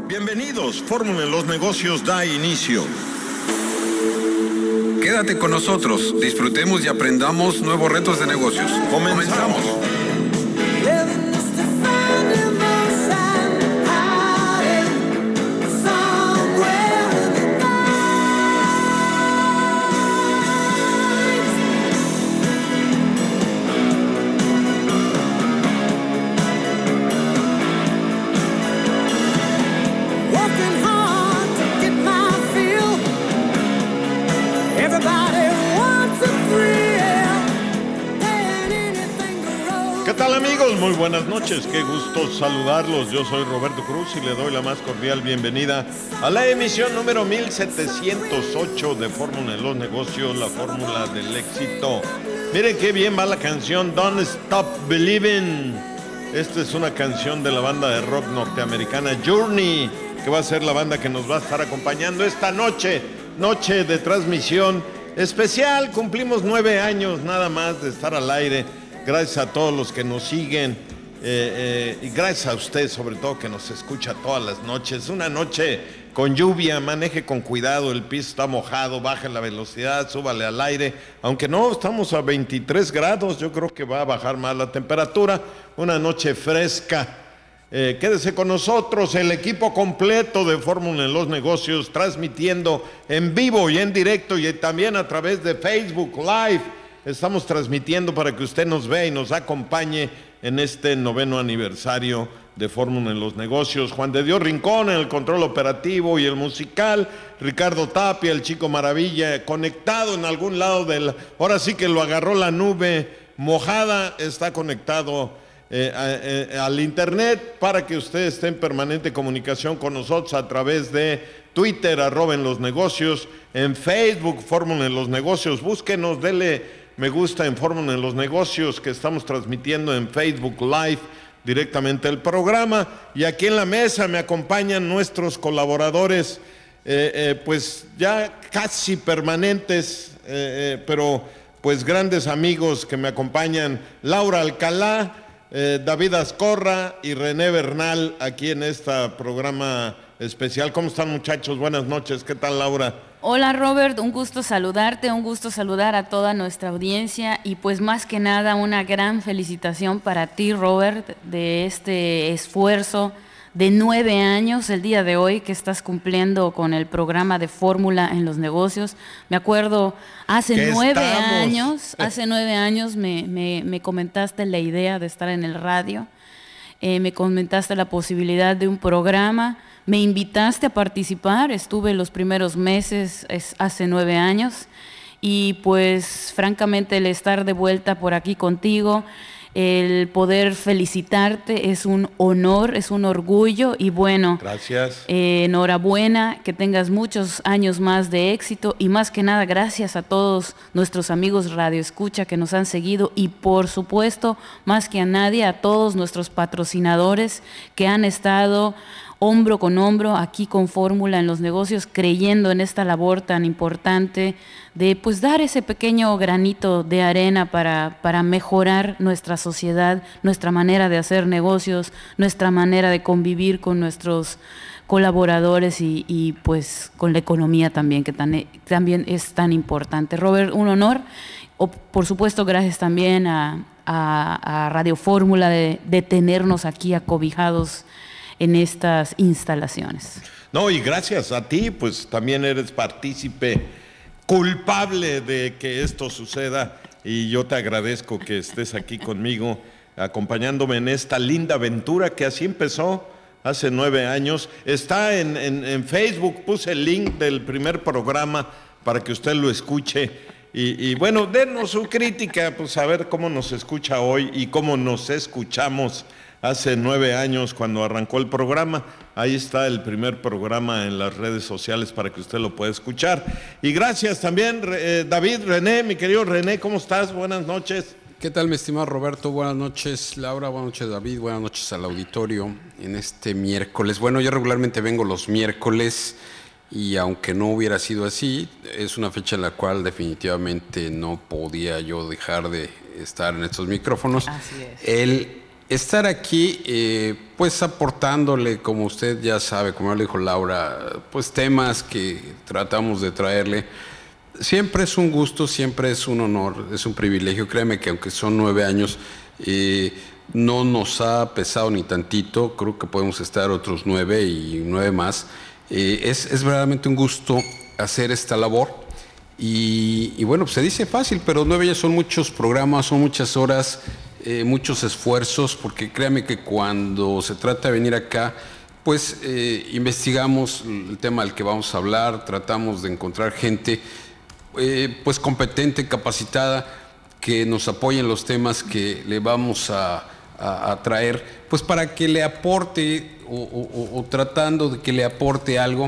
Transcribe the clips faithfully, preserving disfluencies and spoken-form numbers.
Bienvenidos, Fórmula en los Negocios da inicio. Quédate con nosotros, disfrutemos y aprendamos nuevos retos de negocios. Comenzamos. ¿Qué tal, amigos? Muy buenas noches, qué gusto saludarlos. Yo soy Roberto Cruz y le doy la más cordial bienvenida a la emisión número mil setecientos ocho de Fórmula en los Negocios, la fórmula del éxito. Miren qué bien va la canción Don't Stop Believing. Esta es una canción de la banda de rock norteamericana Journey, que va a ser la banda que nos va a estar acompañando esta noche, noche de transmisión especial. Cumplimos nueve años nada más de estar al aire. Gracias a todos los que nos siguen eh, eh, y gracias a usted sobre todo que nos escucha todas las noches. Una noche con lluvia, maneje con cuidado, el piso está mojado, baje la velocidad, súbale al aire. Aunque no, estamos a veintitrés grados, yo creo que va a bajar más la temperatura. Una noche fresca. Eh, quédese con nosotros, el equipo completo de Fórmula en los Negocios, transmitiendo en vivo y en directo y también a través de Facebook Live. Estamos transmitiendo para que usted nos vea y nos acompañe en este noveno aniversario de Fórmula en los Negocios. Juan de Dios Rincón en el control operativo y el musical, Ricardo Tapia, el Chico Maravilla, conectado en algún lado del... Ahora sí que lo agarró la nube mojada, está conectado eh, a, a, al internet para que usted esté en permanente comunicación con nosotros a través de Twitter, arroba en los negocios, en Facebook, Fórmula en los Negocios. Búsquenos, dele me gusta en Fórmula en los Negocios, que estamos transmitiendo en Facebook Live directamente el programa. Y aquí en la mesa me acompañan nuestros colaboradores, eh, eh, pues ya casi permanentes, eh, eh, pero pues grandes amigos que me acompañan. Laura Alcalá, eh, David Azcorra y René Bernal aquí en este programa especial. ¿Cómo están, muchachos? Buenas noches. ¿Qué tal, Laura? Hola, Robert, un gusto saludarte, un gusto saludar a toda nuestra audiencia y pues más que nada una gran felicitación para ti, Robert, de este esfuerzo de nueve años el día de hoy que estás cumpliendo con el programa de Fórmula en los Negocios. Me acuerdo, hace nueve estamos? años, hace nueve años me, me, me comentaste la idea de estar en el radio, eh, me comentaste la posibilidad de un programa. Me invitaste a participar, estuve los primeros meses, es, hace nueve años, y pues francamente el estar de vuelta por aquí contigo, el poder felicitarte es un honor, es un orgullo y bueno, gracias. Eh, enhorabuena, que tengas muchos años más de éxito y más que nada gracias a todos nuestros amigos Radio Escucha que nos han seguido y por supuesto, más que a nadie, a todos nuestros patrocinadores que han estado hombro con hombro aquí con Fórmula en los Negocios, creyendo en esta labor tan importante de pues dar ese pequeño granito de arena para, para mejorar nuestra sociedad, nuestra manera de hacer negocios, nuestra manera de convivir con nuestros colaboradores y, y pues con la economía también, que tan, también es tan importante. Robert, un honor. O, por supuesto, gracias también a, a, a Radio Fórmula de, de tenernos aquí acobijados en estas instalaciones. No, y gracias a ti, pues también eres partícipe culpable de que esto suceda y yo te agradezco que estés aquí conmigo, acompañándome en esta linda aventura que así empezó hace nueve años. Está en, en, en Facebook, puse el link del primer programa para que usted lo escuche y, y bueno, denos su crítica, pues a ver cómo nos escucha hoy y cómo nos escuchamos hace nueve años cuando arrancó el programa. Ahí está el primer programa en las redes sociales para que usted lo pueda escuchar. Y gracias también, eh, David, René, mi querido René, ¿cómo estás? Buenas noches. ¿Qué tal, mi estimado Roberto? Buenas noches, Laura, buenas noches, David, buenas noches al auditorio en este miércoles. Bueno, yo regularmente vengo los miércoles y aunque no hubiera sido así, es una fecha en la cual definitivamente no podía yo dejar de estar en estos micrófonos. Así es. El estar aquí, eh, pues aportándole, como usted ya sabe, como ya le dijo Laura, pues temas que tratamos de traerle. Siempre es un gusto, siempre es un honor, es un privilegio. Créeme que aunque son nueve años, eh, no nos ha pesado ni tantito. Creo que podemos estar otros nueve y nueve más. Eh, es, es verdaderamente un gusto hacer esta labor. Y, y bueno, pues se dice fácil, pero nueve ya son muchos programas, son muchas horas, eh, muchos esfuerzos, porque créame que cuando se trata de venir acá, pues eh, investigamos el tema del que vamos a hablar, tratamos de encontrar gente eh, pues competente, capacitada, que nos apoye en los temas que le vamos a, a, a traer, pues para que le aporte o, o, o tratando de que le aporte algo.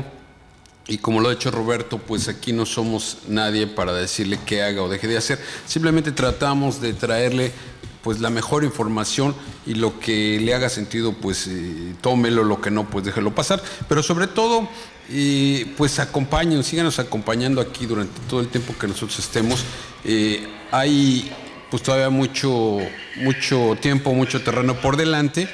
Y como lo ha hecho Roberto, pues aquí no somos nadie para decirle qué haga o deje de hacer. Simplemente tratamos de traerle pues la mejor información y lo que le haga sentido, pues eh, tómelo, lo que no, pues déjelo pasar. Pero sobre todo, eh, pues acompáñenos, síganos acompañando aquí durante todo el tiempo que nosotros estemos. Eh, hay pues todavía mucho, mucho tiempo, mucho terreno por delante.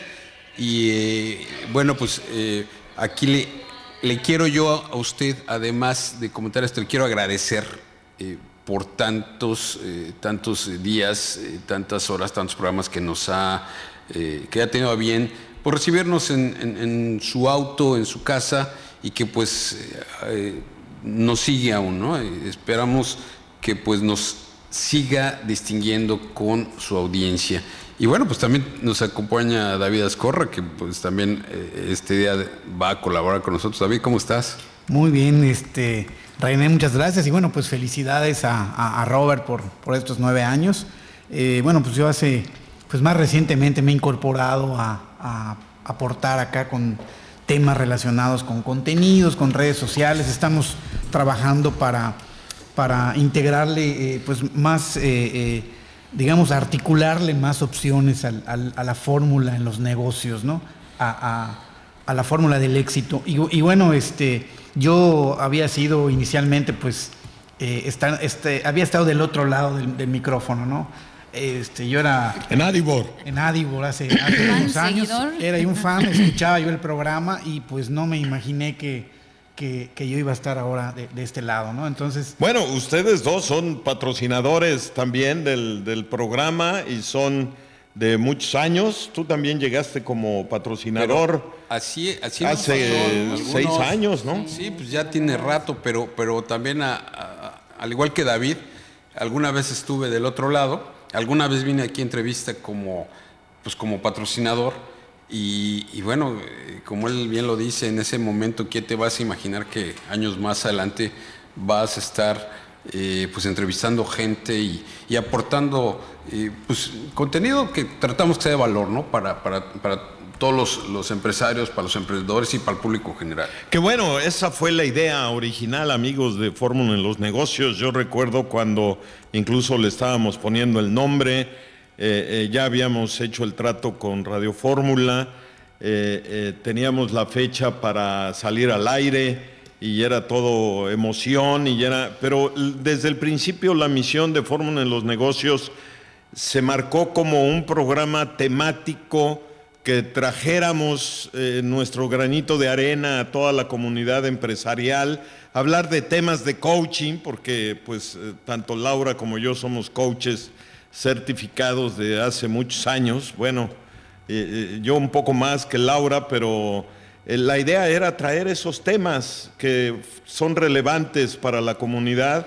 Y eh, bueno, pues eh, aquí le... Le quiero yo a usted, además de comentar esto, le quiero agradecer eh, por tantos, eh, tantos días, eh, tantas horas, tantos programas que nos ha, eh, que ha tenido a bien, por recibirnos en, en, en su auto, en su casa, y que pues eh, nos sigue aún, ¿no? Eh, esperamos que pues nos siga distinguiendo con su audiencia. Y bueno, pues también nos acompaña David Azcorra, que pues también eh, este día va a colaborar con nosotros. David, ¿cómo estás? Muy bien, este, René, muchas gracias. Y bueno, pues felicidades a, a, a Robert por, por estos nueve años. Eh, bueno, pues yo hace, pues más recientemente me he incorporado a, a aportar acá con temas relacionados con contenidos, con redes sociales. Estamos trabajando para, para integrarle eh, pues más... Eh, eh, digamos, articularle más opciones al, al, a la fórmula en los negocios, ¿no? A, a, a la fórmula del éxito. Y, y bueno, este, yo había sido inicialmente, pues, eh, está, este, había estado del otro lado del, del micrófono, ¿no? Este, yo era... En Adibor. En Adibor hace, hace unos años. Era un fan, escuchaba yo el programa y pues no me imaginé que... Que, que yo iba a estar ahora de, de este lado, ¿no? Entonces... Bueno, ustedes dos son patrocinadores también del, del programa y son de muchos años. Tú también llegaste como patrocinador. Pero así, así hace pasó, seis años, ¿no? Sí, pues ya tiene rato, pero, pero también, a, a, al igual que David, alguna vez estuve del otro lado, alguna vez vine aquí a entrevista como, pues como patrocinador. Y, y bueno, como él bien lo dice, en ese momento, ¿qué te vas a imaginar que años más adelante vas a estar eh, pues entrevistando gente y, y aportando eh, pues, contenido que tratamos que sea de valor, ¿no? Para, para, para todos los, los empresarios, para los emprendedores y para el público general. Que bueno, esa fue la idea original, amigos de Fórmula en los Negocios. Yo recuerdo cuando incluso le estábamos poniendo el nombre. Eh, eh, ya habíamos hecho el trato con Radio Fórmula, eh, eh, teníamos la fecha para salir al aire y era todo emoción, y era, pero desde el principio la misión de Fórmula en los Negocios se marcó como un programa temático que trajéramos eh, nuestro granito de arena a toda la comunidad empresarial, hablar de temas de coaching, porque pues eh, tanto Laura como yo somos coaches certificados de hace muchos años. Bueno, eh, yo un poco más que Laura, pero eh, la idea era traer esos temas que son relevantes para la comunidad,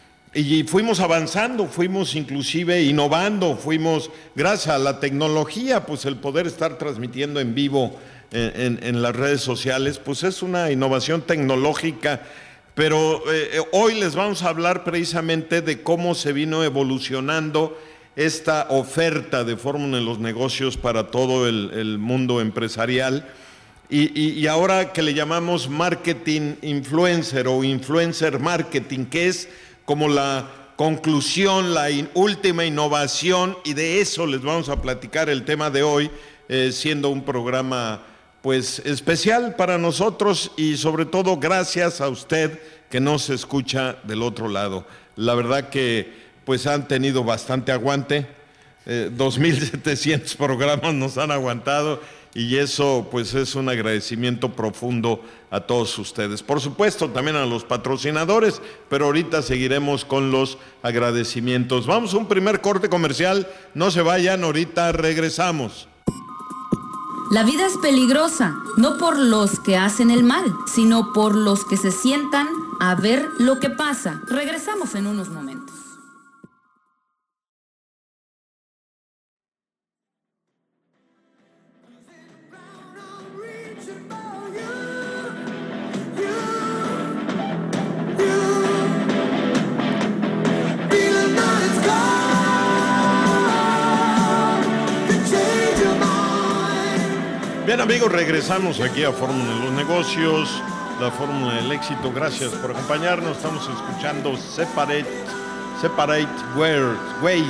y fuimos avanzando, fuimos inclusive innovando, fuimos, gracias a la tecnología, pues el poder estar transmitiendo en vivo en, en, en las redes sociales, pues es una innovación tecnológica. Pero eh, hoy les vamos a hablar precisamente de cómo se vino evolucionando esta oferta de Fórmula en los Negocios para todo el, el mundo empresarial, y, y, y ahora que le llamamos marketing influencer o influencer marketing, que es como la conclusión, la in, última innovación, y de eso les vamos a platicar el tema de hoy, eh, siendo un programa pues especial para nosotros, y sobre todo gracias a usted que nos escucha del otro lado. La verdad que pues han tenido bastante aguante. eh, dos mil setecientos programas nos han aguantado y eso pues es un agradecimiento profundo a todos ustedes. Por supuesto también a los patrocinadores, pero ahorita seguiremos con los agradecimientos. Vamos a un primer corte comercial, no se vayan, ahorita regresamos. La vida es peligrosa, no por los que hacen el mal, sino por los que se sientan a ver lo que pasa. Regresamos en unos momentos. Bien amigos, regresamos aquí a Fórmula de los Negocios, la Fórmula del Éxito. Gracias por acompañarnos. Estamos escuchando Separate, Separate Ways.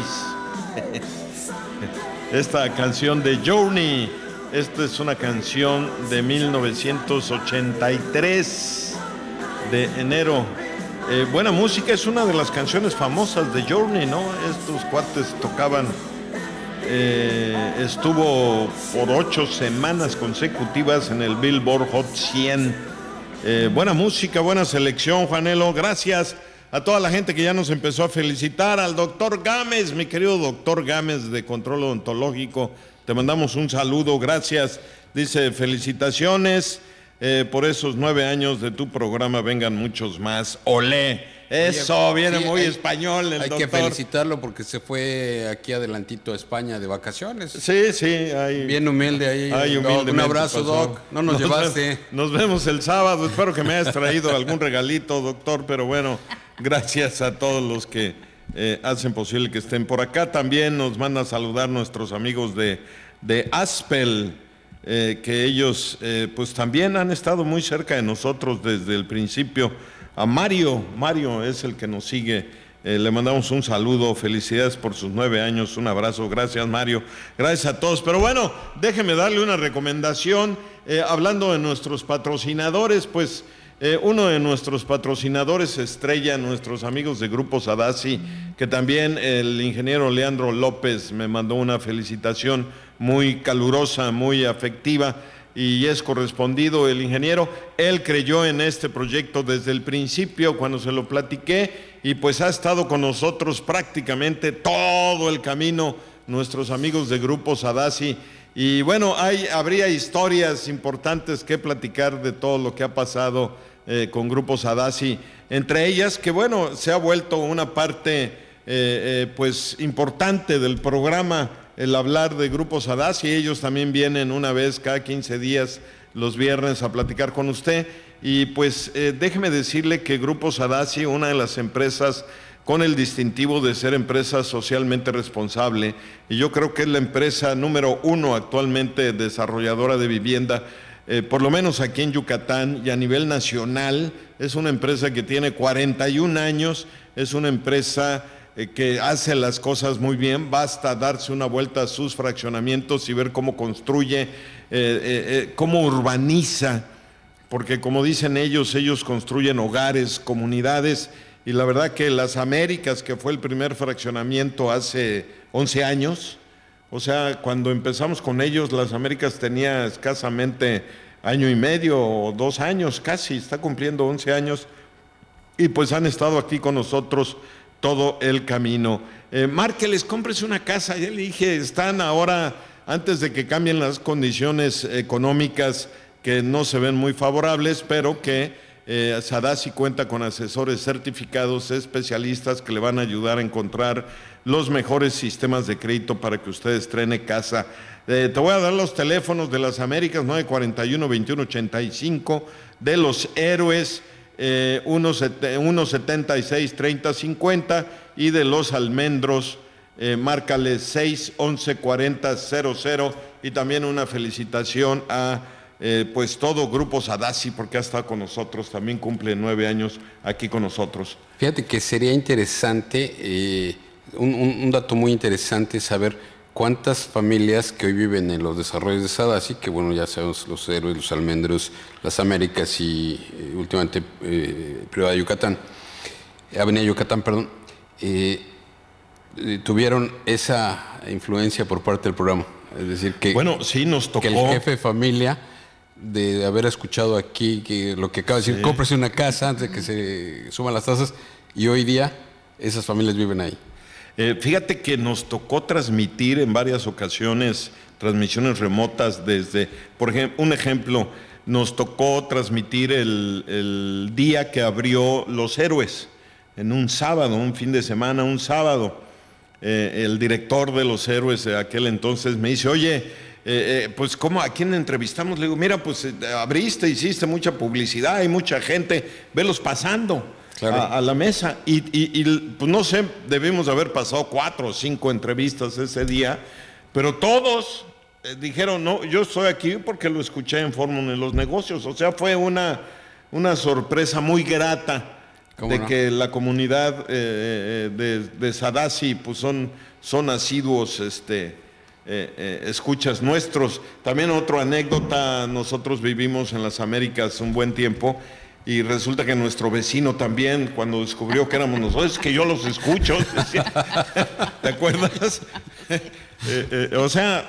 Esta canción de Journey. Esta es una canción de mil novecientos ochenta y tres, de enero. Eh, buena música, es una de las canciones famosas de Journey, ¿no? Estos cuates tocaban... Eh, estuvo por ocho semanas consecutivas en el Billboard Hot cien. Eh, buena música, buena selección, Juanelo. Gracias a toda la gente que ya nos empezó a felicitar. Al doctor Gámez, mi querido doctor Gámez de Control Odontológico, te mandamos un saludo, gracias. Dice, felicitaciones eh, por esos nueve años de tu programa, vengan muchos más. Olé. Eso, viene sí, muy hay, español el hay doctor. Hay que felicitarlo porque se fue aquí adelantito a España de vacaciones. Sí, sí. Hay, bien humilde ahí. Hay Un abrazo, Doc. No nos, nos llevaste. Vemos, nos vemos el sábado. Espero que me hayas traído algún regalito, doctor. Pero bueno, gracias a todos los que eh, hacen posible que estén por acá. También nos mandan a saludar nuestros amigos de, de Aspel, eh, que ellos eh, pues también han estado muy cerca de nosotros desde el principio. A Mario, Mario es el que nos sigue, eh, le mandamos un saludo, felicidades por sus nueve años, un abrazo, gracias Mario, gracias a todos. Pero bueno, déjeme darle una recomendación, eh, hablando de nuestros patrocinadores, pues eh, uno de nuestros patrocinadores estrella, nuestros amigos de Grupo Sadassi, que también el ingeniero Leandro López me mandó una felicitación muy calurosa, muy afectiva, y es correspondido el ingeniero. Él creyó en este proyecto desde el principio cuando se lo platiqué y pues ha estado con nosotros prácticamente todo el camino, nuestros amigos de Grupo Sadassi. Y bueno, hay, habría historias importantes que platicar de todo lo que ha pasado eh, con Grupo Sadassi, entre ellas que bueno, se ha vuelto una parte eh, eh, pues importante del programa, el hablar de Grupo Sadassi. Ellos también vienen una vez cada quince días los viernes a platicar con usted y pues eh, déjeme decirle que Grupo Sadassi, una de las empresas con el distintivo de ser empresa socialmente responsable, y yo creo que es la empresa número uno actualmente desarrolladora de vivienda, eh, por lo menos aquí en Yucatán y a nivel nacional. Es una empresa que tiene cuarenta y un años, es una empresa que hace las cosas muy bien. Basta darse una vuelta a sus fraccionamientos y ver cómo construye, eh, eh, eh, cómo urbaniza, porque como dicen ellos, ellos construyen hogares, comunidades, y la verdad que Las Américas, que fue el primer fraccionamiento hace once años, o sea, cuando empezamos con ellos, Las Américas tenía escasamente año y medio o dos años, casi, está cumpliendo once años, y pues han estado aquí con nosotros todo el camino. Eh, márqueles, cómprese una casa. Ya le dije, están ahora, antes de que cambien las condiciones económicas que no se ven muy favorables, pero que eh, Sadassi cuenta con asesores certificados, especialistas que le van a ayudar a encontrar los mejores sistemas de crédito para que usted estrene casa. Eh, te voy a dar los teléfonos de Las Américas, nueve cuarenta y uno, veintiuno ochenta y cinco, de Los Héroes, Eh, uno setenta y seis, treinta, cincuenta, y de Los Almendros, eh, márcale seis once cuarenta cero cero, y también una felicitación a eh, pues todo Grupo Sadassi, porque ha estado con nosotros, también cumple nueve años aquí con nosotros. Fíjate que sería interesante, eh, un, un, un dato muy interesante, saber cuántas familias que hoy viven en los desarrollos de Sadassi, que bueno, ya sabemos, Los Héroes, Los Almendros, Las Américas y eh, últimamente eh, Privada Yucatán, Avenida Yucatán, perdón, eh, eh, tuvieron esa influencia por parte del programa. Es decir, que, bueno, sí, nos tocó. Que el jefe de familia, de haber escuchado aquí que lo que acaba de decir, sí. Cómprese una casa antes de que se suban las tasas, y hoy día esas familias viven ahí. Eh, fíjate que nos tocó transmitir en varias ocasiones transmisiones remotas desde, por ejemplo, un ejemplo, nos tocó transmitir el, el día que abrió Los Héroes, en un sábado, un fin de semana, un sábado. Eh, el director de Los Héroes de aquel entonces me dice, oye, eh, eh, pues ¿cómo? ¿A quién entrevistamos? Le digo, mira, pues eh, abriste, hiciste mucha publicidad, hay mucha gente, velos pasando. Claro. A, a la mesa y, y, y pues no sé, debimos haber pasado cuatro o cinco entrevistas ese día, pero todos eh, dijeron, no, yo estoy aquí porque lo escuché en Fórmula de los Negocios. O sea, fue una, una sorpresa muy grata de no? que la comunidad eh, de, de Sadassi pues son, son asiduos este, eh, eh, escuchas nuestros. También otra anécdota, nosotros vivimos en las Américas un buen tiempo, y resulta que nuestro vecino también, cuando descubrió que éramos nosotros, es que yo los escucho, decía, ¿te acuerdas? eh, eh, o sea,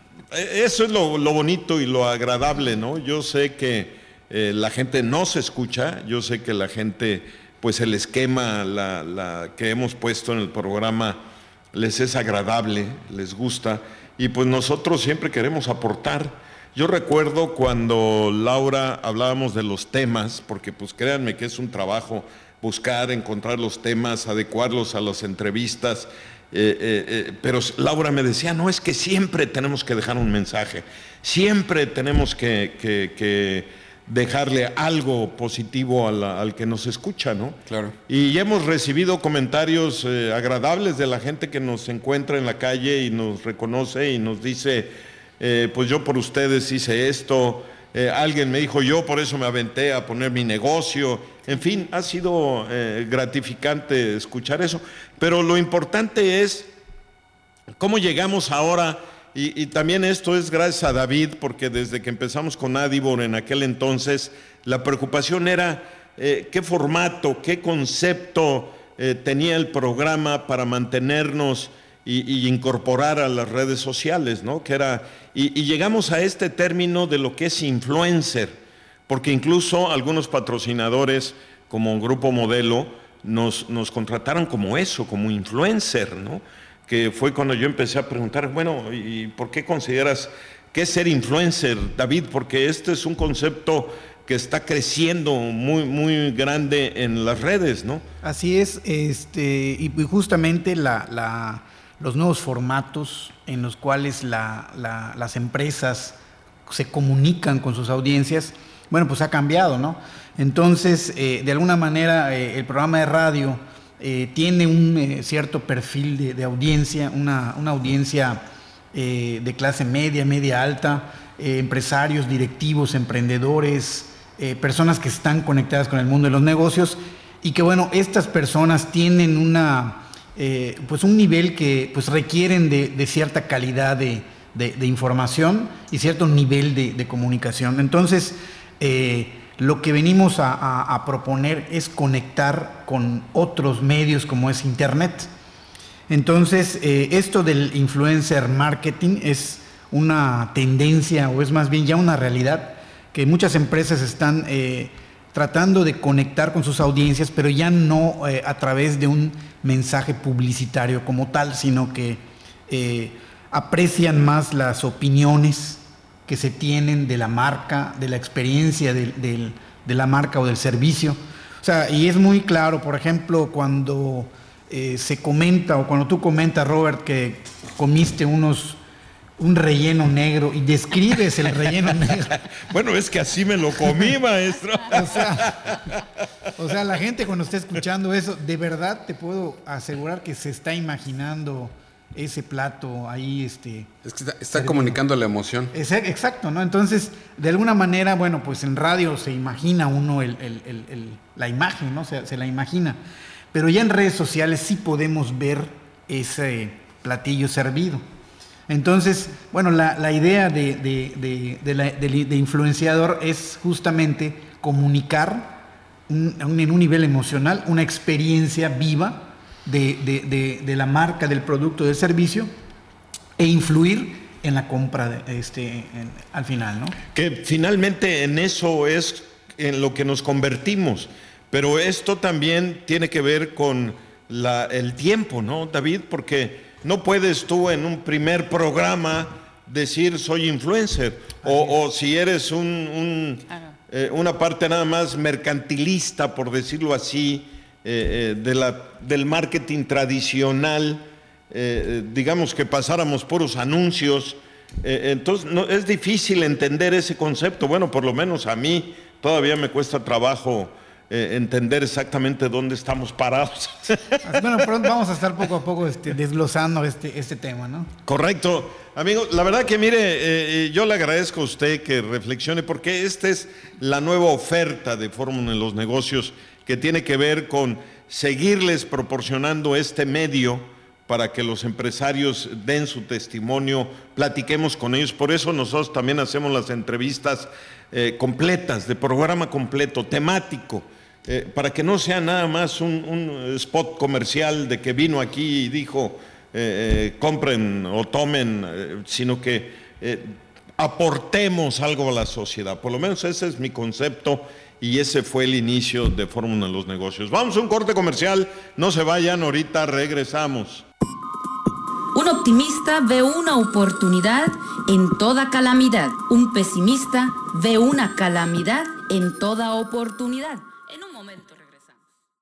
eso es lo, lo bonito y lo agradable, ¿no? Yo sé que eh, la gente no se escucha, yo sé que la gente, pues el esquema la, la que hemos puesto en el programa les es agradable, les gusta, y pues nosotros siempre queremos aportar. Yo recuerdo cuando Laura hablábamos de los temas, porque pues créanme que es un trabajo buscar, encontrar los temas, adecuarlos a las entrevistas, eh, eh, eh, pero Laura me decía, no, es que siempre tenemos que dejar un mensaje, siempre tenemos que, que, que dejarle algo positivo a la, al que nos escucha, ¿no? Claro. Y hemos recibido comentarios eh, agradables de la gente que nos encuentra en la calle y nos reconoce y nos dice, Eh, pues yo por ustedes hice esto, eh, alguien me dijo, yo por eso me aventé a poner mi negocio. En fin, ha sido eh, gratificante escuchar eso, pero lo importante es cómo llegamos ahora, y, y también esto es gracias a David, porque desde que empezamos con Adibor en aquel entonces, la preocupación era eh, qué formato, qué concepto eh, tenía el programa para mantenernos Y, y incorporar a las redes sociales, ¿no? Que era, y, y llegamos a este término de lo que es influencer, porque incluso algunos patrocinadores, como Grupo Modelo, nos, nos contrataron como eso, como influencer, ¿no? Que fue cuando yo empecé a preguntar, bueno, ¿y por qué consideras que es ser influencer, David? Porque este es un concepto que está creciendo muy, muy grande en las redes, ¿no? Así es, este, y justamente la... la los nuevos formatos en los cuales la, la, las empresas se comunican con sus audiencias, bueno, pues ha cambiado, ¿no? Entonces, eh, de alguna manera, eh, el programa de radio eh, tiene un eh, cierto perfil de, de audiencia, una, una audiencia eh, de clase media, media alta, eh, empresarios, directivos, emprendedores, eh, personas que están conectadas con el mundo de los negocios, y que, bueno, estas personas tienen una... Eh, pues un nivel que pues requieren de, de cierta calidad de, de, de información y cierto nivel de, de comunicación. Entonces, eh, lo que venimos a, a, a proponer es conectar con otros medios como es Internet. Entonces, eh, esto del influencer marketing es una tendencia, o es más bien ya una realidad, que muchas empresas están eh, tratando de conectar con sus audiencias, pero ya no eh, a través de un mensaje publicitario como tal, sino que eh, aprecian más las opiniones que se tienen de la marca, de la experiencia de, de, de la marca o del servicio. O sea, y es muy claro, por ejemplo, cuando eh, se comenta, o cuando tú comentas, Robert, que comiste unos un relleno negro y describes el relleno negro. Bueno, es que así me lo comí, maestro. O sea, o sea, la gente cuando está escuchando eso, de verdad te puedo asegurar que se está imaginando ese plato ahí. Este, es que está, está comunicando la emoción. Exacto, ¿no? Entonces, de alguna manera, bueno, pues en radio se imagina uno el, el, el, el, la imagen, ¿no? Se, se la imagina. Pero ya en redes sociales sí podemos ver ese platillo servido. Entonces, bueno, la, la idea de, de, de, de, la, de, de influenciador es justamente comunicar un, un, en un nivel emocional una experiencia viva de, de, de, de la marca, del producto, del servicio, e influir en la compra de, este, en, al final, ¿no? Que finalmente en eso es en lo que nos convertimos, pero esto también tiene que ver con la, el tiempo, ¿no, David? Porque no puedes tú en un primer programa decir soy influencer, o, o si eres un, un, eh, una parte nada más mercantilista, por decirlo así, eh, eh, de la, del marketing tradicional, eh, digamos que pasáramos puros anuncios, eh, entonces no, es difícil entender ese concepto. Bueno, por lo menos a mí todavía me cuesta trabajo eh, entender exactamente dónde estamos parados. Bueno, pronto vamos a estar poco a poco este, desglosando este, este tema, ¿no? Correcto. Amigo, la verdad que mire, eh, yo le agradezco a usted que reflexione, porque esta es la nueva oferta de Fórmula en los Negocios, que tiene que ver con seguirles proporcionando este medio para que los empresarios den su testimonio, platiquemos con ellos. Por eso nosotros también hacemos las entrevistas eh, completas, de programa completo, temático, eh, para que no sea nada más un, un spot comercial de que vino aquí y dijo eh, eh, compren o tomen, eh, sino que eh, aportemos algo a la sociedad. Por lo menos ese es mi concepto y ese fue el inicio de Fórmula en los Negocios. Vamos a un corte comercial, no se vayan, ahorita regresamos. Un optimista ve una oportunidad en toda calamidad. Un pesimista ve una calamidad en toda oportunidad. En un momento regresamos.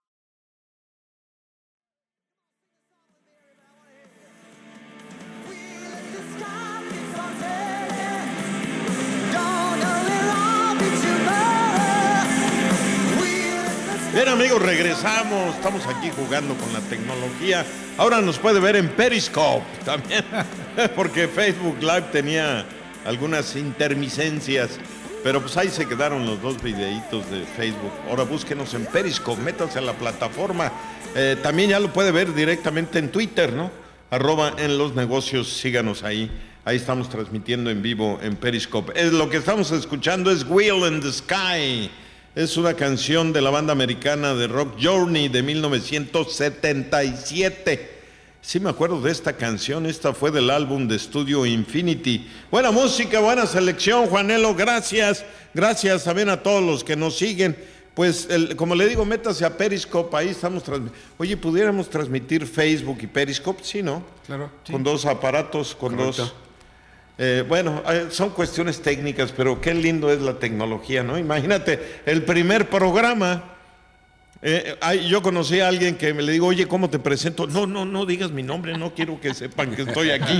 Bien, amigos, regresamos. Estamos aquí jugando con la tecnología. Ahora nos puede ver en Periscope también, porque Facebook Live tenía algunas intermitencias, pero pues ahí se quedaron los dos videitos de Facebook. Ahora búsquenos en Periscope, métanse a la plataforma. Eh, también ya lo puede ver directamente en Twitter, ¿no? Arroba en los negocios, síganos ahí. Ahí estamos transmitiendo en vivo en Periscope. Es, lo que estamos escuchando es Wheel in the Sky. Es una canción de la banda americana de rock Journey de mil novecientos setenta y siete. Sí me acuerdo de esta canción, esta fue del álbum de estudio Infinity. Buena música, buena selección, Juanelo, gracias. Gracias también a todos los que nos siguen. Pues, el, como le digo, métase a Periscope, ahí estamos transmitiendo. Oye, ¿pudiéramos transmitir Facebook y Periscope? Sí, ¿no? Claro. Sí. Con dos aparatos, con Correcto. dos... Eh, bueno, eh, son cuestiones técnicas, pero qué lindo es la tecnología, ¿no? Imagínate, el primer programa, eh, ay, yo conocí a alguien que me le digo, oye, ¿cómo te presento? No, no, no digas mi nombre, no quiero que sepan que estoy aquí.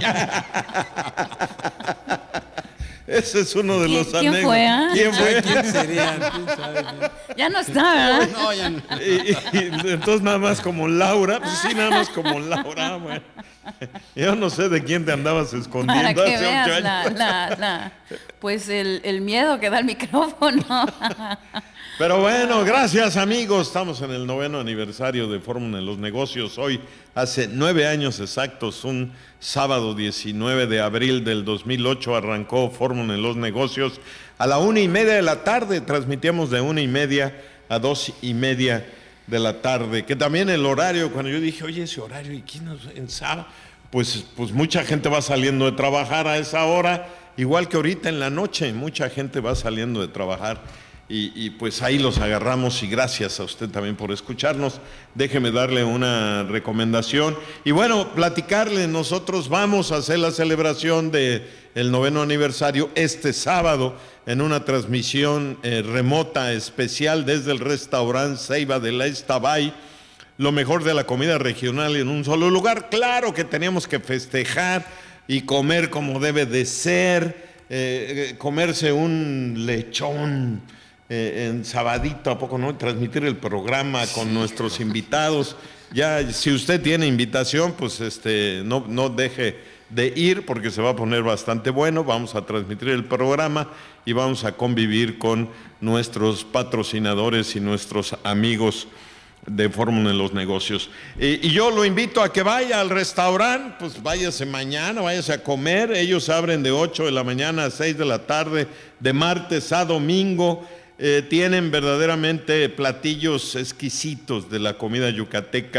Ese es uno de los ¿Quién anécdotas. fue, ah? ¿Quién fue? ¿Quién serían? ¿Quién sabe? Ya no está, ¿verdad? No, ya no. Y, y entonces nada más como Laura, pues sí, nada más como Laura, bueno. Yo no sé de quién te andabas escondiendo. Para que hace ocho veas años. la, la, la, pues el, el miedo que da el micrófono. Pero bueno, gracias amigos, estamos en el noveno aniversario de Fórmula en los Negocios. Hoy, hace nueve años exactos, un sábado diecinueve de abril del dos mil ocho, arrancó Fórmula en los Negocios. A la una y media de la tarde, transmitíamos de una y media a dos y media de la tarde, que también el horario, cuando yo dije, oye, ese horario, ¿y quién nos en sábado? Pues, pues mucha gente va saliendo de trabajar a esa hora, igual que ahorita en la noche, mucha gente va saliendo de trabajar. Y, y pues ahí los agarramos, y gracias a usted también por escucharnos. Déjeme darle una recomendación y bueno, platicarle, nosotros vamos a hacer la celebración del noveno aniversario este sábado en una transmisión eh, remota especial desde el restaurante Ceiba de la Estabay, lo mejor de la comida regional en un solo lugar. Claro que teníamos que festejar y comer como debe de ser, eh, comerse un lechón Eh, en sabadito, ¿a poco no? Transmitir el programa con sí, nuestros invitados. Ya, si usted tiene invitación, pues este, no, no deje de ir porque se va a poner bastante bueno. Vamos a transmitir el programa y vamos a convivir con nuestros patrocinadores y nuestros amigos de Fórmula en los Negocios. Y, y yo lo invito a que vaya al restaurante, pues váyase mañana, váyase a comer. Ellos abren de ocho de la mañana a seis de la tarde, de martes a domingo. Eh, tienen verdaderamente platillos exquisitos de la comida yucateca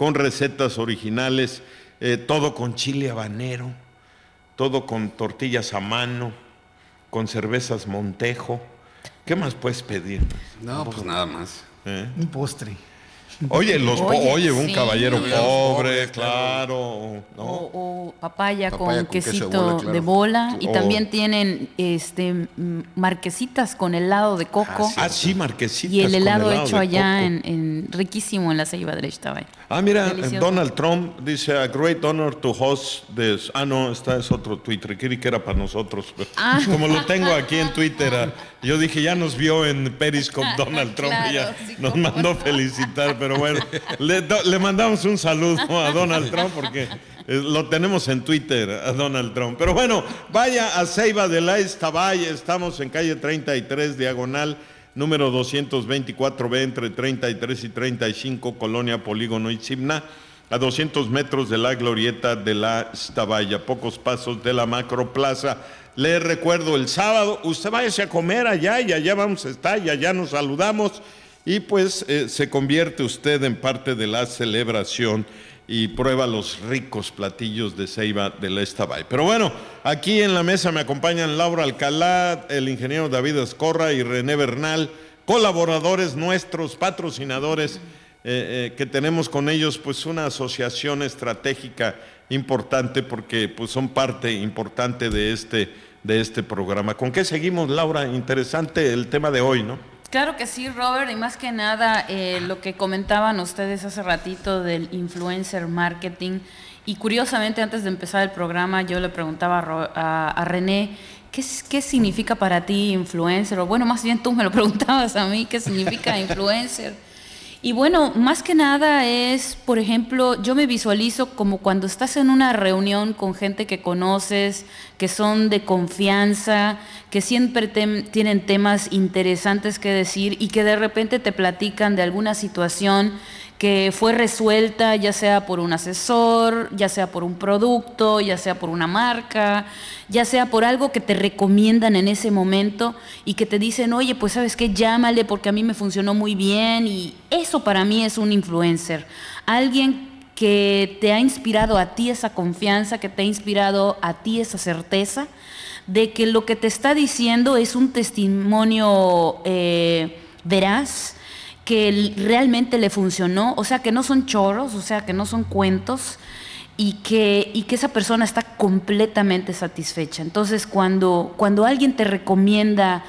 con recetas originales, eh, todo con chile habanero, todo con tortillas a mano, con cervezas Montejo. ¿Qué más puedes pedir? No, pues nada más. ¿Eh? Un postre. Oye, los po- Oye, oye, un sí. caballero Los pobre, pobres, claro, ¿no? O, o papaya, Papaya con con queso de quesito bola, claro. de bola. Y O- también tienen este mm, marquesitas con helado de coco. Ah, sí, marquesitas. Y el con helado hecho de allá coco. en, en riquísimo en la Ceiba del Ixtabay. Ah, mira, Delicioso. Donald Trump dice, a great honor to host this. Ah, no, esta es otro Twitter, creí que era para nosotros. Pero Ah. como lo tengo aquí en Twitter, ah, yo dije, ya nos vio en Periscope Donald Trump y ya Claro, sí, nos cómo mandó no. felicitar, pero bueno, le, do- le mandamos un saludo a Donald Trump porque eh, lo tenemos en Twitter, a Donald Trump. Pero bueno, vaya a Ceiba de la Ixtabay, estamos en calle treinta y tres, diagonal, número doscientos veinticuatro B, entre treinta y tres y treinta y cinco, Colonia Polígono Itzimna, a doscientos metros de la glorieta de la Ixtabay, a pocos pasos de la Macroplaza. Le recuerdo, el sábado, usted váyase a comer allá y allá vamos a estar y allá nos saludamos y pues eh, se convierte usted en parte de la celebración y prueba los ricos platillos de Ceiba de la Ixtabay. Pero bueno, aquí en la mesa me acompañan Laura Alcalá, el ingeniero David Escorra y René Bernal, colaboradores nuestros, patrocinadores, eh, eh, que tenemos con ellos pues una asociación estratégica importante porque pues son parte importante de este, de este programa. ¿Con qué seguimos, Laura? Interesante el tema de hoy, ¿no? Claro que sí, Robert, y más que nada eh, lo que comentaban ustedes hace ratito del influencer marketing. Y curiosamente, antes de empezar el programa, yo le preguntaba a, Ro- a, a René, ¿qué, es- ¿qué significa para ti influencer? O bueno, más bien tú me lo preguntabas a mí, ¿qué significa influencer? Y bueno, más que nada es, por ejemplo, yo me visualizo como cuando estás en una reunión con gente que conoces, que son de confianza, que siempre tem- tienen temas interesantes que decir y que de repente te platican de alguna situación que fue resuelta, ya sea por un asesor, ya sea por un producto, ya sea por una marca, ya sea por algo que te recomiendan en ese momento y que te dicen, oye, pues sabes qué, llámale porque a mí me funcionó muy bien, y eso para mí es un influencer. Alguien que te ha inspirado a ti esa confianza, que te ha inspirado a ti esa certeza de que lo que te está diciendo es un testimonio eh, veraz, que realmente le funcionó, o sea, que no son chorros, o sea, que no son cuentos, y que, y que esa persona está completamente satisfecha. Entonces, cuando, cuando alguien te recomienda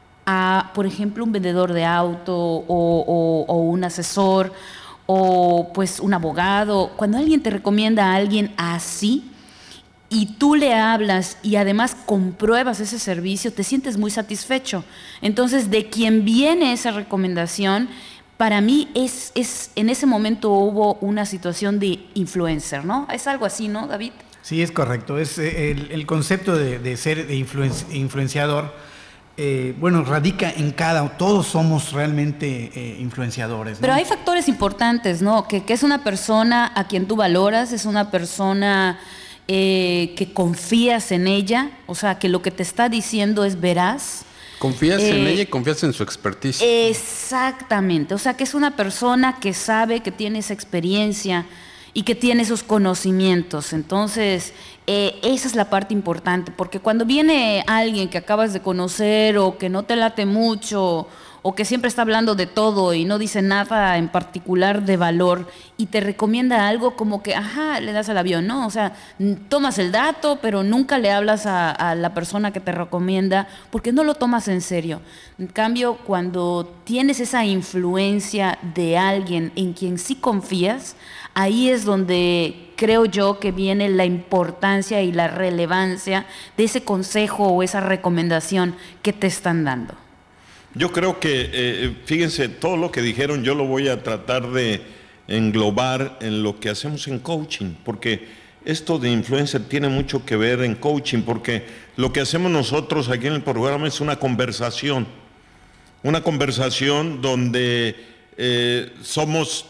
a, por ejemplo, un vendedor de auto o, o, o un asesor o pues un abogado, cuando alguien te recomienda a alguien así, y tú le hablas y además compruebas ese servicio, te sientes muy satisfecho. Entonces, de quien viene esa recomendación, para mí es, es en ese momento hubo una situación de influencer, ¿no? Es algo así, ¿no, David? Sí, es correcto. Es eh, el, el concepto de, de ser de influen- influenciador, eh, bueno, radica en cada, todos somos realmente eh, influenciadores, ¿no? Pero hay factores importantes, ¿no? Que, que es una persona a quien tú valoras, es una persona eh, que confías en ella, o sea, que lo que te está diciendo es veraz. Confías en Eh, ella y confías en su expertise. Exactamente, o sea que es una persona que sabe, que tiene esa experiencia y que tiene esos conocimientos. Entonces, eh, esa es la parte importante, porque cuando viene alguien que acabas de conocer o que no te late mucho o que siempre está hablando de todo y no dice nada en particular de valor y te recomienda algo, como que, ajá, le das al avión, ¿no? O sea, n- tomas el dato, pero nunca le hablas a, a la persona que te recomienda porque no lo tomas en serio. En cambio, cuando tienes esa influencia de alguien en quien sí confías, ahí es donde creo yo que viene la importancia y la relevancia de ese consejo o esa recomendación que te están dando. Yo creo que, eh, fíjense, todo lo que dijeron yo lo voy a tratar de englobar en lo que hacemos en coaching, porque esto de influencer tiene mucho que ver en coaching, porque lo que hacemos nosotros aquí en el programa es una conversación, una conversación donde eh, somos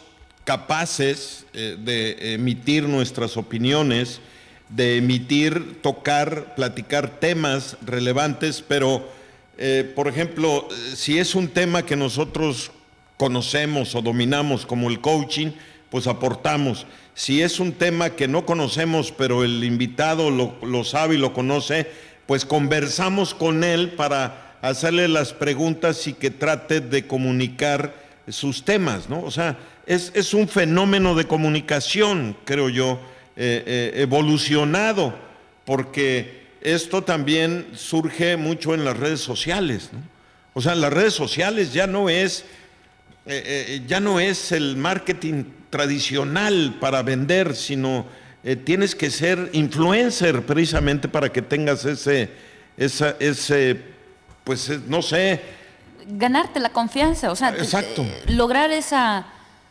capaces eh, de emitir nuestras opiniones, de emitir, tocar, platicar temas relevantes, pero Eh, por ejemplo, si es un tema que nosotros conocemos o dominamos como el coaching, pues aportamos. Si es un tema que no conocemos, pero el invitado lo, lo sabe y lo conoce, pues conversamos con él para hacerle las preguntas y que trate de comunicar sus temas, ¿no? O sea, es, es un fenómeno de comunicación, creo yo, eh, eh, evolucionado, porque esto también surge mucho en las redes sociales, ¿no? O sea, las redes sociales ya no es, eh, eh, ya no es el marketing tradicional para vender, sino eh, tienes que ser influencer precisamente para que tengas ese, esa, ese, pues no sé, ganarte la confianza, o sea, exacto. Eh, lograr esa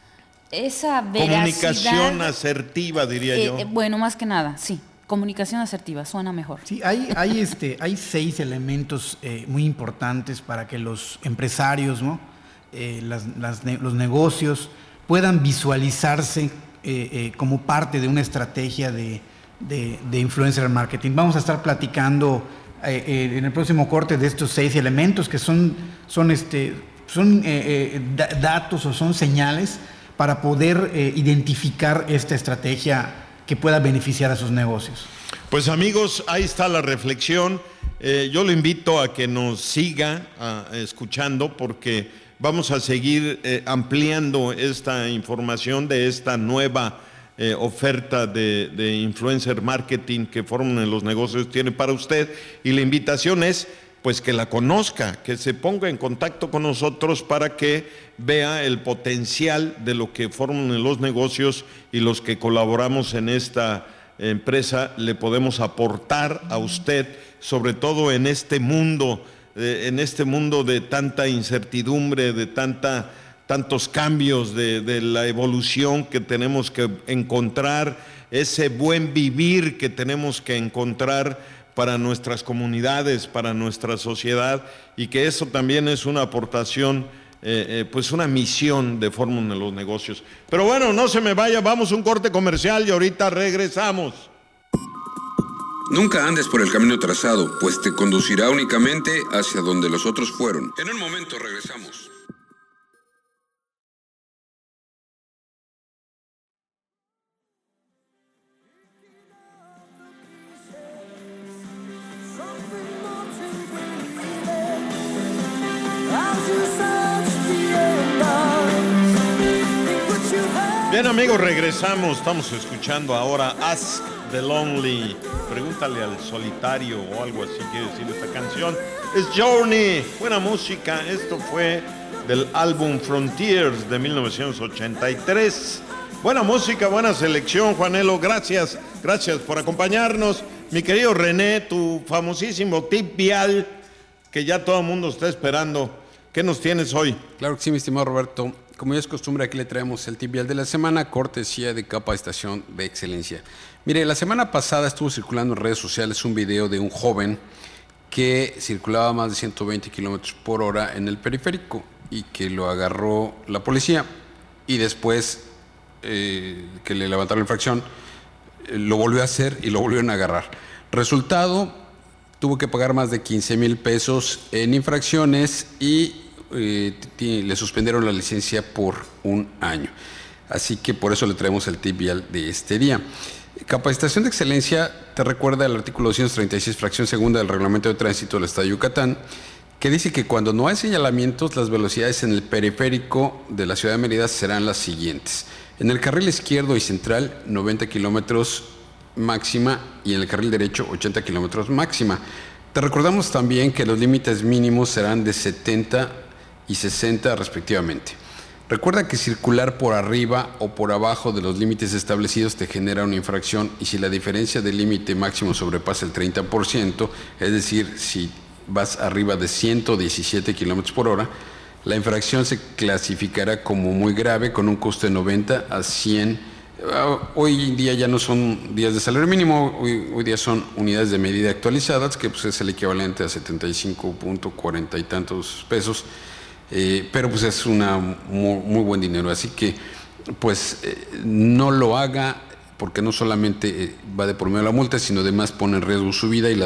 esa veracidad, comunicación asertiva, diría eh, yo. Eh, bueno, más que nada, sí. Comunicación asertiva, suena mejor. Sí, hay, hay, este, hay seis elementos eh, muy importantes para que los empresarios, ¿no? eh, las, las, los negocios puedan visualizarse eh, eh, como parte de una estrategia de, de, de influencer marketing. Vamos a estar platicando eh, eh, en el próximo corte de estos seis elementos que son, son, este, son eh, eh, da, datos o son señales para poder eh, identificar esta estrategia que pueda beneficiar a sus negocios. Pues amigos, ahí está la reflexión. Eh, yo lo invito a que nos siga a, a, escuchando, porque vamos a seguir eh, ampliando esta información de esta nueva eh, oferta de, de influencer marketing que Fórmula en los Negocios tiene para usted, y la invitación es pues que la conozca, que se ponga en contacto con nosotros para que vea el potencial de lo que Fórmula en los Negocios y los que colaboramos en esta empresa le podemos aportar a usted, sobre todo en este mundo, eh, en este mundo de tanta incertidumbre, de tanta, tantos cambios, de, de la evolución que tenemos que encontrar, ese buen vivir que tenemos que encontrar para nuestras comunidades, para nuestra sociedad, y que eso también es una aportación, eh, eh, pues una misión de Fórmula en los Negocios. Pero bueno, no se me vaya, vamos a un corte comercial y ahorita regresamos. Nunca andes por el camino trazado, pues te conducirá únicamente hacia donde los otros fueron. En un momento regresamos. Bien amigos, regresamos, estamos escuchando ahora Ask the Lonely, pregúntale al solitario o algo así quiere decir esta canción. Es Journey, buena música, esto fue del álbum Frontiers de mil novecientos ochenta y tres. Buena música, buena selección, Juanelo, gracias, gracias por acompañarnos. Mi querido René, tu famosísimo tip vial que ya todo el mundo está esperando, ¿qué nos tienes hoy? Claro que sí, mi estimado Roberto. Como ya es costumbre, aquí le traemos el tip vial de la semana, cortesía de Capacitación de Excelencia. Mire, la semana pasada estuvo circulando en redes sociales un video de un joven que circulaba a más de ciento veinte kilómetros por hora en el periférico y que lo agarró la policía, y después eh, que le levantaron la infracción, eh, lo volvió a hacer y lo volvieron a agarrar. Resultado, tuvo que pagar más de quince mil pesos en infracciones y Eh, le suspendieron la licencia por un año. Así que por eso le traemos el tip vial de este día. Capacitación de Excelencia te recuerda el artículo doscientos treinta y seis, fracción segunda del Reglamento de Tránsito del Estado de Yucatán, que dice que cuando no hay señalamientos, las velocidades en el periférico de la ciudad de Mérida serán las siguientes. En el carril izquierdo y central, noventa kilómetros máxima, y en el carril derecho, ochenta kilómetros máxima. Te recordamos también que los límites mínimos serán de setenta y sesenta respectivamente. Recuerda que circular por arriba o por abajo de los límites establecidos te genera una infracción, y si la diferencia del límite máximo sobrepasa el treinta por ciento, es decir, si vas arriba de ciento diecisiete kilómetros por hora, la infracción se clasificará como muy grave con un costo de noventa a cien. Hoy en día ya no son días de salario mínimo, hoy, hoy día son unidades de medida actualizadas, que pues es el equivalente a setenta y cinco punto cuarenta y tantos pesos. Eh, pero pues es una muy, muy buen dinero, así que pues eh, no lo haga, porque no solamente eh, va de por medio de la multa, sino además pone en riesgo su vida y la de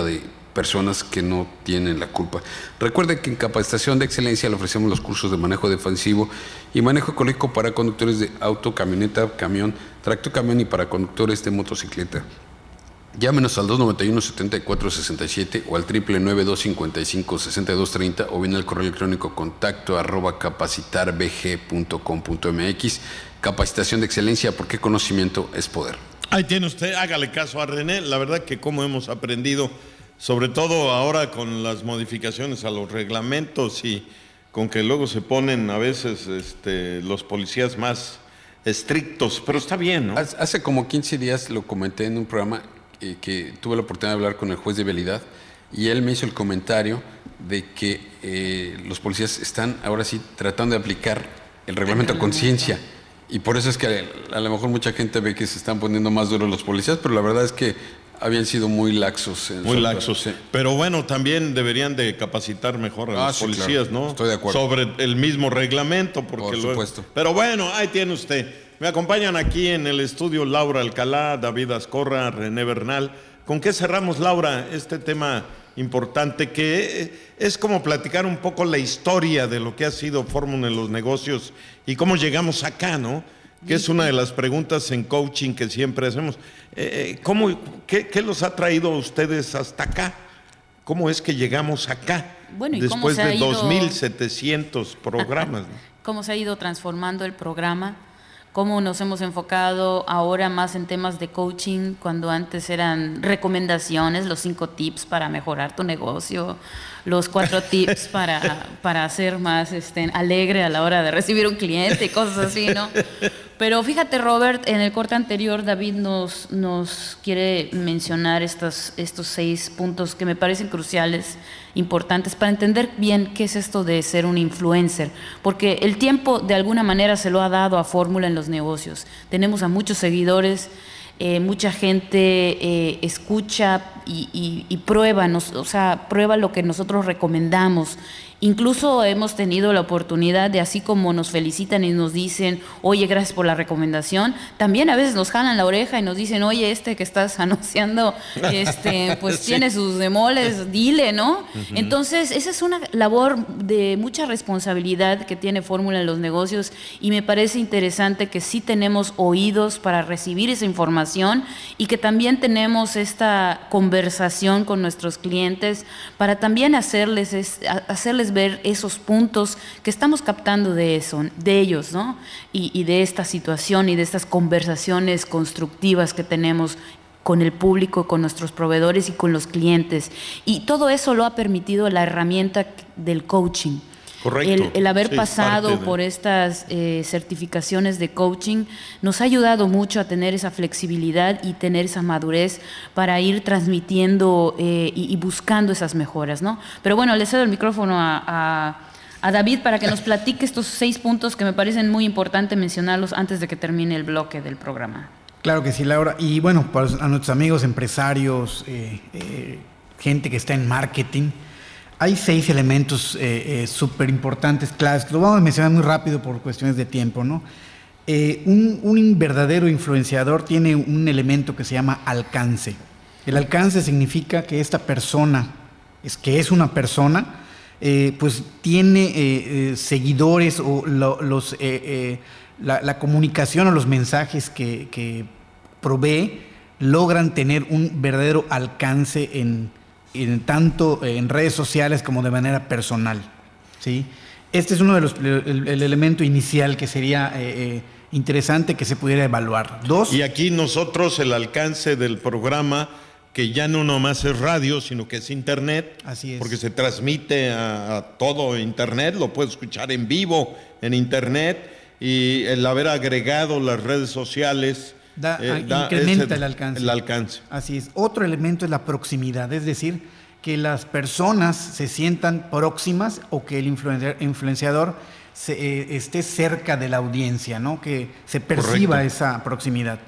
personas que no tienen la culpa. Recuerde que en Capacitación de Excelencia le ofrecemos los cursos de manejo defensivo y manejo ecológico para conductores de auto, camioneta, camión, tractocamión y para conductores de motocicleta. Llámenos al dos noventa y uno, setenta y cuatro, sesenta y siete o al triple nueve dos cincuenta y cinco, sesenta y dos treinta o bien al correo electrónico contacto arroba capacitarbg punto com punto mx. Capacitación de Excelencia, porque conocimiento es poder. Ahí tiene usted, hágale caso a René. La verdad que como hemos aprendido, sobre todo ahora con las modificaciones a los reglamentos y con que luego se ponen a veces este, los policías más estrictos, pero está bien, ¿no? Hace como quince días lo comenté en un programa eh, que tuve la oportunidad de hablar con el juez de vialidad y él me hizo el comentario de que eh, los policías están ahora sí tratando de aplicar el reglamento a conciencia. Y por eso es que a lo mejor mucha gente ve que se están poniendo más duros los policías, pero la verdad es que habían sido muy laxos. En muy laxos, sí. Pero bueno, también deberían de capacitar mejor a ah, los sí, policías, claro. ¿no? Estoy de acuerdo. Sobre el mismo reglamento. Porque por luego... supuesto. Pero bueno, ahí tiene usted. Me acompañan aquí en el estudio Laura Alcalá, David Azcorra, René Bernal. ¿Con qué cerramos, Laura, este tema importante que es como platicar un poco la historia de lo que ha sido Fórmula en los negocios y cómo llegamos acá, ¿no? Que es una de las preguntas en coaching que siempre hacemos. Eh, ¿cómo, qué, ¿Qué los ha traído a ustedes hasta acá? ¿Cómo es que llegamos acá? Bueno, ¿y después cómo se ha de ido... dos mil setecientos programas, ¿no? ¿Cómo se ha ido transformando el programa? Cómo nos hemos enfocado ahora más en temas de coaching, cuando antes eran recomendaciones, los cinco tips para mejorar tu negocio, los cuatro tips para, para ser más este, alegre a la hora de recibir un cliente y cosas así, ¿no? Pero fíjate, Robert, en el corte anterior David nos, nos quiere mencionar estos, estos seis puntos que me parecen cruciales, importantes, para entender bien qué es esto de ser un influencer, porque el tiempo de alguna manera se lo ha dado a Fórmula en los negocios. Tenemos a muchos seguidores, eh, mucha gente eh, escucha y, y, y prueba, nos, o sea, prueba lo que nosotros recomendamos. Incluso hemos tenido la oportunidad de, así como nos felicitan y nos dicen, oye, gracias por la recomendación, también a veces nos jalan la oreja y nos dicen, oye, este que estás anunciando, este, pues sí, tiene sus demoles, dile, ¿no? Uh-huh. Entonces, esa es una labor de mucha responsabilidad que tiene Fórmula en los negocios y me parece interesante que sí tenemos oídos para recibir esa información y que también tenemos esta conversación con nuestros clientes para también hacerles, hacerles ver esos puntos que estamos captando de eso, de ellos, ¿no? Y, y de esta situación y de estas conversaciones constructivas que tenemos con el público, con nuestros proveedores y con los clientes. Y todo eso lo ha permitido la herramienta del coaching. Correcto. El, el haber sí, pasado de... por estas eh, certificaciones de coaching nos ha ayudado mucho a tener esa flexibilidad y tener esa madurez para ir transmitiendo eh, y, y buscando esas mejoras, ¿no? Pero bueno, le cedo el micrófono a, a, a David para que nos platique estos seis puntos que me parecen muy importantes mencionarlos antes de que termine el bloque del programa. Claro que sí, Laura. Y bueno, para a nuestros amigos empresarios, eh, eh, gente que está en marketing, hay seis elementos eh, eh, súper importantes, claves, que lo vamos a mencionar muy rápido por cuestiones de tiempo, ¿no? Eh, un, un verdadero influenciador tiene un elemento que se llama alcance. El alcance significa que esta persona, es que es una persona, eh, pues tiene eh, eh, seguidores o lo, los, eh, eh, la, la comunicación o los mensajes que, que provee logran tener un verdadero alcance en En tanto en redes sociales como de manera personal, ¿sí? Este es uno de los el, el elemento inicial que sería eh, eh, interesante que se pudiera evaluar. Dos. Y aquí nosotros el alcance del programa, que ya no nomás es radio, sino que es internet. Así es. Porque se transmite a, a todo internet, lo puedes escuchar en vivo en internet, y el haber agregado las redes sociales Da, eh, da incrementa el, el alcance. El alcance. Así es. Otro elemento es la proximidad, es decir, que las personas se sientan próximas o que el influenciador se, eh, esté cerca de la audiencia, ¿no? Que se perciba Correcto. Esa proximidad.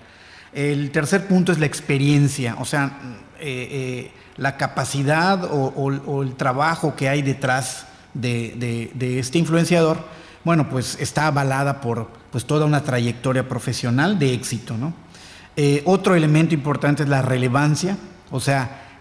El tercer punto es la experiencia, o sea, eh, eh, la capacidad o, o, o el trabajo que hay detrás de, de, de este influenciador. Bueno, pues está avalada por pues, toda una trayectoria profesional de éxito, ¿no? Eh, otro elemento importante es la relevancia, o sea,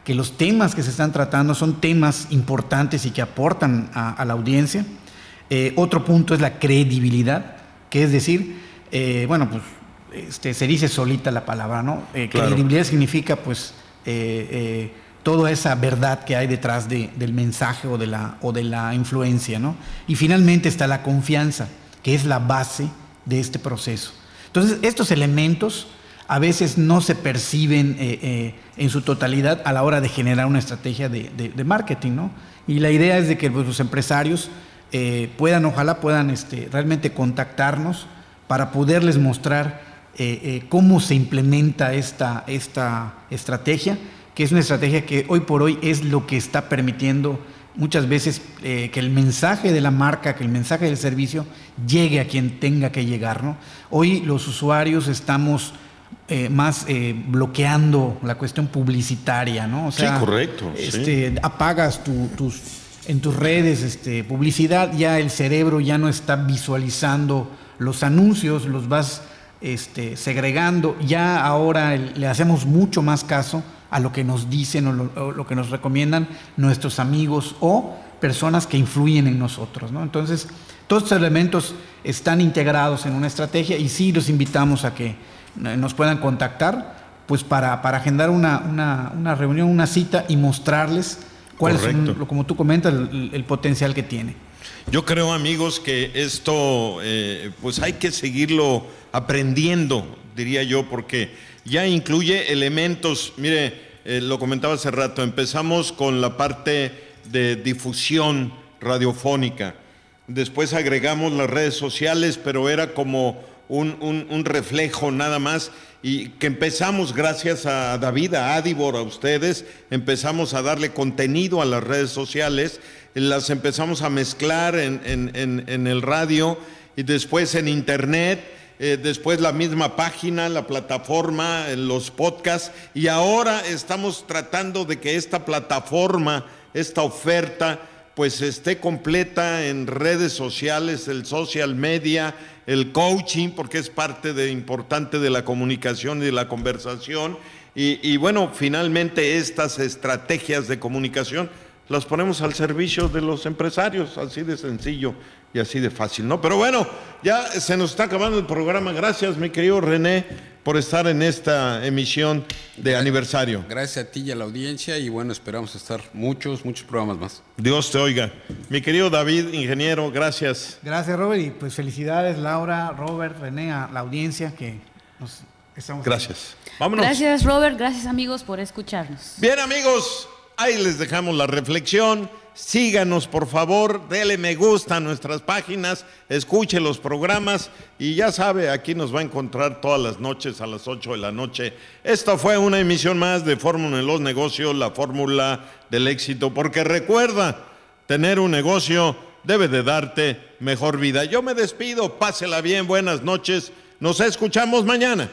que los temas que se están tratando son temas importantes y que aportan a, a la audiencia. Eh, otro punto es la credibilidad, que es decir, eh, bueno, pues este, se dice solita la palabra, ¿no? Eh, claro. Credibilidad significa, pues, eh, eh, toda esa verdad que hay detrás de, del mensaje o de, la, o de la influencia, ¿no? Y finalmente está la confianza, que es la base de este proceso. Entonces, estos elementos a veces no se perciben eh, eh, en su totalidad a la hora de generar una estrategia de, de, de marketing, ¿no? Y la idea es de que pues, los empresarios eh, puedan, ojalá puedan este, realmente contactarnos para poderles mostrar eh, eh, cómo se implementa esta, esta estrategia, que es una estrategia que hoy por hoy es lo que está permitiendo muchas veces eh, que el mensaje de la marca, que el mensaje del servicio llegue a quien tenga que llegar, ¿no? Hoy los usuarios estamos eh, más eh, bloqueando la cuestión publicitaria, ¿no? O sea, sí, correcto. Este, sí. Apagas tu, tus, en tus redes este, publicidad, ya el cerebro ya no está visualizando los anuncios, los vas este, segregando, ya ahora el, le hacemos mucho más caso a lo que nos dicen o lo, o lo que nos recomiendan nuestros amigos o personas que influyen en nosotros, ¿no? Entonces, todos estos elementos están integrados en una estrategia y sí los invitamos a que nos puedan contactar pues para, para agendar una, una, una reunión, una cita y mostrarles cuál Correcto. es, un, como tú comentas, el, el potencial que tiene. Yo creo, amigos, que esto eh, pues hay que seguirlo aprendiendo, diría yo, porque ya incluye elementos. Mire, eh, lo comentaba hace rato, empezamos con la parte de difusión radiofónica, después agregamos las redes sociales, pero era como un, un, un reflejo nada más, y que empezamos gracias a David, a Adibor, a ustedes, empezamos a darle contenido a las redes sociales, las empezamos a mezclar en, en, en, en el radio y después en internet, eh, después la misma página, la plataforma, los podcasts, y ahora estamos tratando de que esta plataforma, esta oferta, pues esté completa en redes sociales, el social media, el coaching, porque es parte de, importante de la comunicación y de la conversación, y, y bueno, finalmente estas estrategias de comunicación las ponemos al servicio de los empresarios, así de sencillo y así de fácil, ¿no? Pero bueno, ya se nos está acabando el programa. Gracias, mi querido René, por estar en esta emisión de aniversario. Gracias a ti y a la audiencia, y bueno, esperamos estar muchos, muchos programas más. Dios te oiga. Mi querido David, ingeniero, gracias. Gracias, Robert, y pues felicidades, Laura, Robert, René, a la audiencia que nos estamos... Gracias. Vámonos. Gracias, Robert, gracias, amigos, por escucharnos. Bien, amigos, ahí les dejamos la reflexión. Síganos, por favor, dele me gusta a nuestras páginas, escuche los programas y ya sabe, aquí nos va a encontrar todas las noches a las ocho de la noche. Esta fue una emisión más de Fórmula en los Negocios, la fórmula del éxito, porque recuerda, tener un negocio debe de darte mejor vida. Yo me despido, pásela bien, buenas noches, nos escuchamos mañana.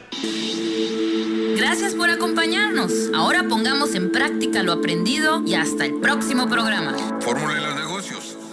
Gracias por acompañarnos. Ahora pongamos en práctica lo aprendido y hasta el próximo programa. Fórmula de los Negocios.